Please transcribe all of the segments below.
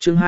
Chương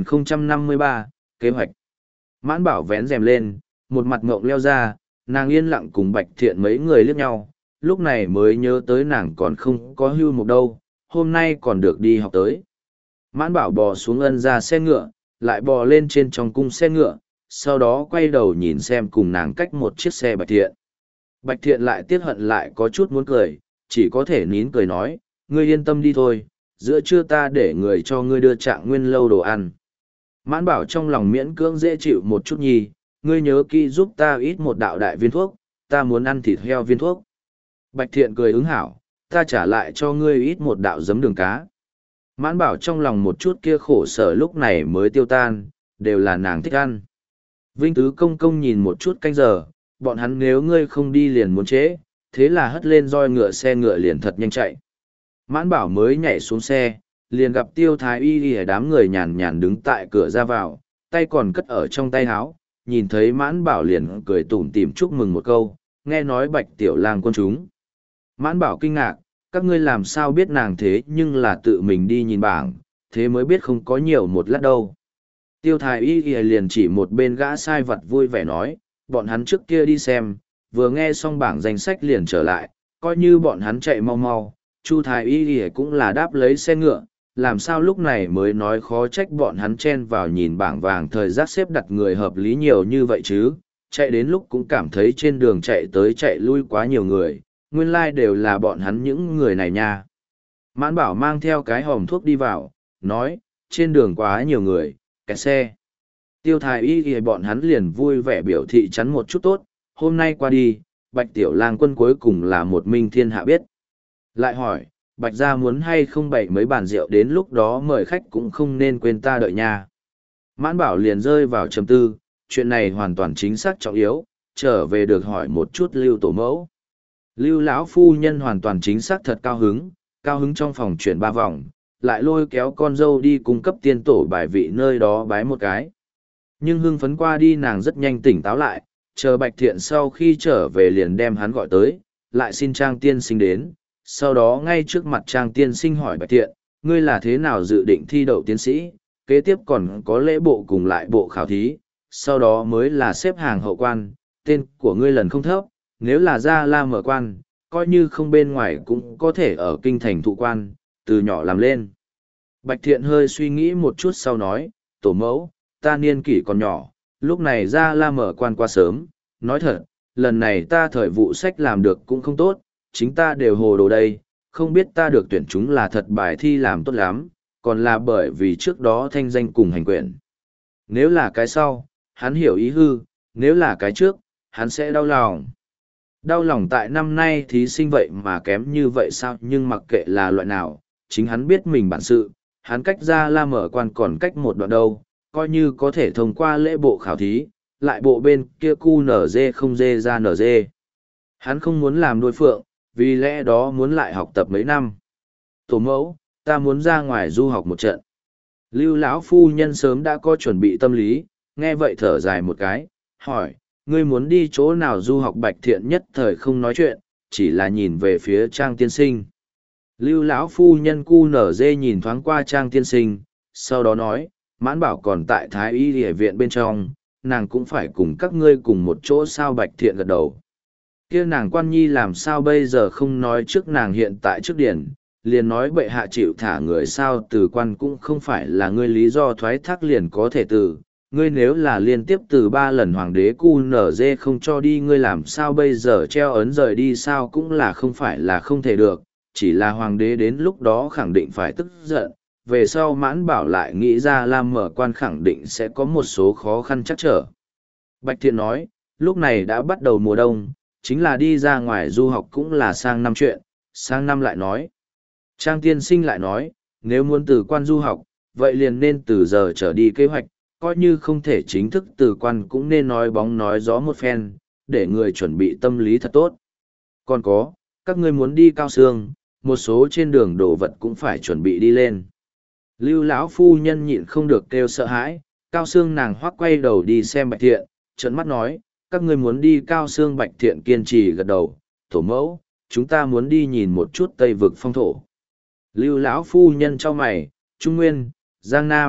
2053, kế hoạch. Mãn Bảo vén rèm lên, một mặt ngộng leo ra, nàng yên lặng cùng Bạch Thiện mấy người liếc nhau, lúc này mới nhớ tới nàng còn không có hưu mục đâu, hôm nay còn được đi học tới. Mãn Bảo bò xuống ân ra xe ngựa, lại bò lên trên trong cung xe ngựa, sau đó quay đầu nhìn xem cùng nàng cách một chiếc xe Bạch Thiện. Bạch Thiện lại tiếc hận lại có chút muốn cười, chỉ có thể nín cười nói, ngươi yên tâm đi thôi, giữa trưa ta để người cho ngươi đưa Trạng Nguyên lâu đồ ăn. Mãn Bảo trong lòng miễn cưỡng dễ chịu một chút nhì, ngươi nhớ kỹ giúp ta ít một đạo đại viên thuốc, ta muốn ăn thịt heo viên thuốc. Bạch Thiện cười ứng hảo, ta trả lại cho ngươi ít một đạo giấm đường cá. Mãn Bảo trong lòng một chút kia khổ sở lúc này mới tiêu tan, đều là nàng thích ăn. Vinh Tứ Công Công nhìn một chút canh giờ, bọn hắn nếu ngươi không đi liền muốn trễ, thế là hất lên roi ngựa xe ngựa liền thật nhanh chạy. Mãn Bảo mới nhảy xuống xe, liền gặp Tiêu Thái Y y đám người nhàn nhàn đứng tại cửa ra vào, tay còn cất ở trong tay áo, nhìn thấy Mãn Bảo liền cười tủm tỉm chúc mừng một câu, nghe nói Bạch Tiểu Lang quân chúng. Mãn Bảo kinh ngạc, các ngươi làm sao biết nàng thế nhưng là tự mình đi nhìn bảng, thế mới biết không có nhiều một lát đâu. Tiêu Thái Y y liền chỉ một bên gã sai vật vui vẻ nói, bọn hắn trước kia đi xem, vừa nghe xong bảng danh sách liền trở lại, coi như bọn hắn chạy mau mau, Chu Thái Y y cũng là đáp lấy xe ngựa, làm sao lúc này mới nói khó trách bọn hắn chen vào nhìn bảng vàng thời giác xếp đặt người hợp lý nhiều như vậy chứ, chạy đến lúc cũng cảm thấy trên đường chạy tới chạy lui quá nhiều người, nguyên lai đều là bọn hắn những người này nha. Mãn Bảo mang theo cái hòm thuốc đi vào, nói, trên đường quá nhiều người, kẹt xe. Tiêu Thái Y y bọn hắn liền vui vẻ biểu thị chắn một chút tốt, hôm nay qua đi, Bạch Tiểu Lang quân cuối cùng là một minh thiên hạ biết. Lại hỏi, Bạch gia muốn hay không bày mấy bàn rượu đến lúc đó mời khách cũng không nên quên ta đợi nha. Mãn Bảo liền rơi vào trầm tư, chuyện này hoàn toàn chính xác trọng yếu, trở về được hỏi một chút Lưu tổ mẫu. Lưu lão phu nhân hoàn toàn chính xác thật cao hứng trong phòng chuyển 3 vòng, lại lôi kéo con dâu đi cung cấp tiên tổ bài vị nơi đó bái một cái. Nhưng hưng phấn qua đi nàng rất nhanh tỉnh táo lại, chờ Bạch Thiện sau khi trở về liền đem hắn gọi tới, lại xin Trang tiên sinh đến, sau đó ngay trước mặt Trang tiên sinh hỏi Bạch Thiện, ngươi là thế nào dự định thi đậu tiến sĩ, kế tiếp còn có lễ bộ cùng lại bộ khảo thí, sau đó mới là xếp hàng hậu quan, tên của ngươi lần không thấp, nếu là Gia La mở quan, coi như không bên ngoài cũng có thể ở kinh thành thụ quan, từ nhỏ làm lên. Bạch Thiện hơi suy nghĩ một chút sau nói, tổ mẫu, ta niên kỷ còn nhỏ, lúc này Gia La mở quan quá sớm, nói thật, lần này ta thời vụ sách làm được cũng không tốt, chính ta đều hồ đồ đây, không biết ta được tuyển chúng là thật bài thi làm tốt lắm, còn là bởi vì trước đó thanh danh cùng hành quyển. Nếu là cái sau, hắn hiểu ý hư, nếu là cái trước, hắn sẽ đau lòng. Đau lòng tại năm nay thí sinh vậy mà kém như vậy sao, nhưng mặc kệ là loại nào, chính hắn biết mình bản sự, hắn cách Gia La mở quan còn cách một đoạn đâu, coi như có thể thông qua lễ bộ khảo thí, lại bộ bên kia cu nở dê không dê ra nở dê. Hắn không muốn làm đôi phượng, vì lẽ đó muốn lại học tập mấy năm. Tổ mẫu, ta muốn ra ngoài du học một trận. Lưu lão phu nhân sớm đã có chuẩn bị tâm lý, nghe vậy thở dài một cái, hỏi, ngươi muốn đi chỗ nào du học? Bạch Thiện nhất thời không nói chuyện, chỉ là nhìn về phía Trang tiên sinh. Lưu lão phu nhân cu nở dê nhìn thoáng qua Trang tiên sinh, sau đó nói, Mãn Bảo còn tại Thái Y Y viện bên trong, nàng cũng phải cùng các ngươi cùng một chỗ sao? Bạch Thiện gật đầu. Kia nàng quan nhi làm sao bây giờ không nói trước nàng hiện tại trước điển, liền nói bệ hạ chịu thả người sao? Từ quan cũng không phải là ngươi lý do thoái thác liền có thể từ, ngươi nếu là liên tiếp từ 3 lần hoàng đế cu nở dê không cho đi, ngươi làm sao bây giờ treo ấn rời đi sao? Cũng là không phải là không thể được, chỉ là hoàng đế đến lúc đó khẳng định phải tức giận, về sau Mãn Bảo lại nghĩ ra Lam mở quan khẳng định sẽ có một số khó khăn chắc trở. Bạch Thiện nói, lúc này đã bắt đầu mùa đông, chính là đi ra ngoài du học cũng là sang năm chuyện, sang năm lại nói. Trang tiên sinh lại nói, nếu muốn từ quan du học, vậy liền nên từ giờ trở đi kế hoạch, coi như không thể chính thức từ quan cũng nên nói bóng nói gió một phen, để người chuẩn bị tâm lý thật tốt. Còn có, các ngươi muốn đi Cao Sương, một số trên đường đồ vật cũng phải chuẩn bị đi lên. Lưu lão phu nhân nhịn không được kêu sợ hãi, Cao Sương nàng hoắc quay đầu đi xem Bạch Thiện, trợn mắt nói, các ngươi muốn đi Cao Sương? Bạch Thiện kiên trì gật đầu, tổ mẫu, chúng ta muốn đi nhìn một chút Tây vực phong thổ. Lưu lão phu nhân cho mày, Trung Nguyên, Giang Nam,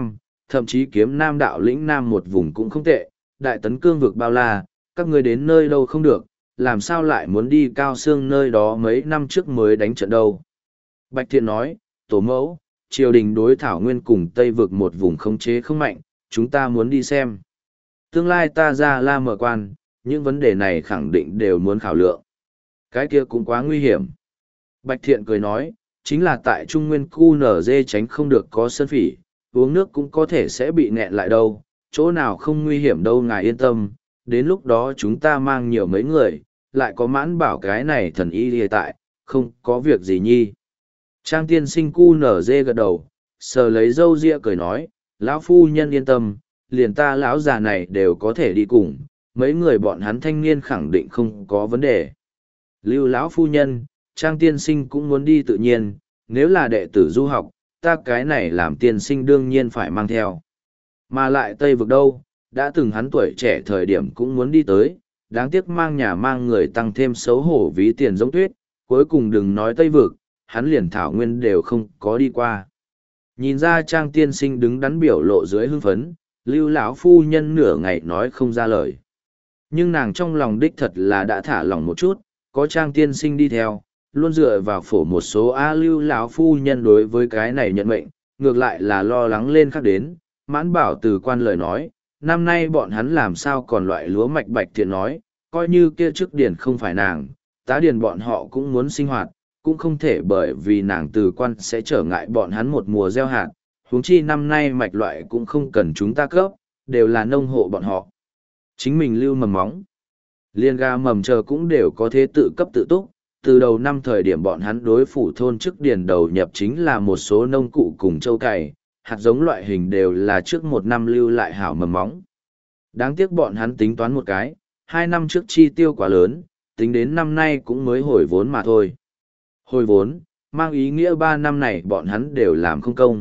thậm chí kiếm nam đạo lĩnh nam một vùng cũng không tệ, đại tấn cương vực bao la, các ngươi đến nơi đâu không được, làm sao lại muốn đi Cao Xương nơi đó mấy năm trước mới đánh trận đâu. Bạch Thiện nói, tổ mẫu, triều đình đối Thảo Nguyên cùng Tây vực một vùng khống chế không mạnh, chúng ta muốn đi xem. Tương lai ta ra La Mở Quan, những vấn đề này khẳng định đều muốn khảo lượng. Cái kia cũng quá nguy hiểm. Bạch Thiện cười nói, chính là tại Trung Nguyên QNZ tránh không được có sơn phỉ, uống nước cũng có thể sẽ bị nghẹn lại đâu, chỗ nào không nguy hiểm đâu ngài yên tâm, đến lúc đó chúng ta mang nhiều mấy người, lại có Mãn Bảo cái này thần y hiện tại, không có việc gì nhi. Trang tiên sinh QNZ gật đầu, sờ lấy râu ria cười nói, lão phu nhân yên tâm, liền ta lão già này đều có thể đi cùng, mấy người bọn hắn thanh niên khẳng định không có vấn đề. Lưu lão phu nhân, Trang tiên sinh cũng muốn đi tự nhiên, nếu là đệ tử du học, ta cái này làm tiên sinh đương nhiên phải mang theo. Mà lại Tây vực đâu, đã từng hắn tuổi trẻ thời điểm cũng muốn đi tới, đáng tiếc mang nhà mang người tăng thêm xấu hổ ví tiền giống tuyết, cuối cùng đừng nói Tây vực, hắn liền Thảo Nguyên đều không có đi qua. Nhìn ra Trang tiên sinh đứng đắn biểu lộ dưới hưng phấn, Lưu lão phu nhân nửa ngày nói không ra lời. Nhưng nàng trong lòng đích thật là đã thả lỏng một chút, có Trang tiên sinh đi theo, luôn dựa vào phổ một số Lưu lão phu nhân đối với cái này nhận mệnh, ngược lại là lo lắng lên khác đến. Mãn Bảo từ quan lời nói, năm nay bọn hắn làm sao còn loại lúa mạch. Bạch Thiện nói, coi như kia trước điển không phải nàng, tá điền bọn họ cũng muốn sinh hoạt, cũng không thể bởi vì nàng từ quan sẽ trở ngại bọn hắn một mùa gieo hạt, huống chi năm nay mạch loại cũng không cần chúng ta cấp, đều là nông hộ bọn họ. Chính mình lưu mầm móng, liên ga mầm chờ cũng đều có thế tự cấp tự túc, từ đầu năm thời điểm bọn hắn đối phủ thôn trước điền đầu nhập chính là một số nông cụ cùng châu cày, hạt giống loại hình đều là trước một năm lưu lại hảo mầm móng. Đáng tiếc bọn hắn tính toán một cái, 2 năm trước chi tiêu quá lớn, tính đến năm nay cũng mới hồi vốn mà thôi. Hồi vốn, mang ý nghĩa 3 năm này bọn hắn đều làm không công.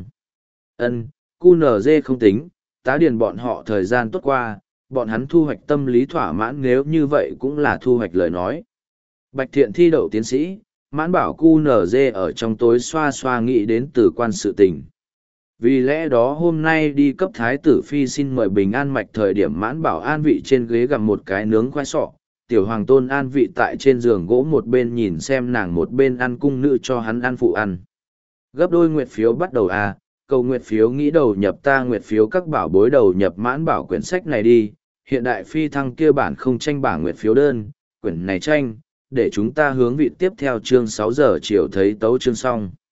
QNZ không tính, tá điền bọn họ thời gian tốt qua, bọn hắn thu hoạch tâm lý thỏa mãn nếu như vậy cũng là thu hoạch lời nói. Bạch Thiện thi đậu tiến sĩ, Mãn Bảo QNZ ở trong tối xoa xoa nghĩ đến từ quan sự tình. Vì lẽ đó hôm nay đi cấp thái tử phi xin mời bình an mạch thời điểm Mãn Bảo an vị trên ghế gặm một cái nướng khoai sọ, tiểu hoàng tôn an vị tại trên giường gỗ một bên nhìn xem nàng một bên ăn cung nữ cho hắn ăn phụ ăn. Gấp đôi nguyệt phiếu bắt đầu cầu nguyệt phiếu nghĩ đầu nhập ta nguyệt phiếu các bảo bối đầu nhập Mãn Bảo quyển sách này đi, hiện đại phi thăng kia bản không tranh bảng nguyệt phiếu đơn, quyển này tranh, để chúng ta hướng vị tiếp theo chương 6 giờ chiều thấy tấu chương xong.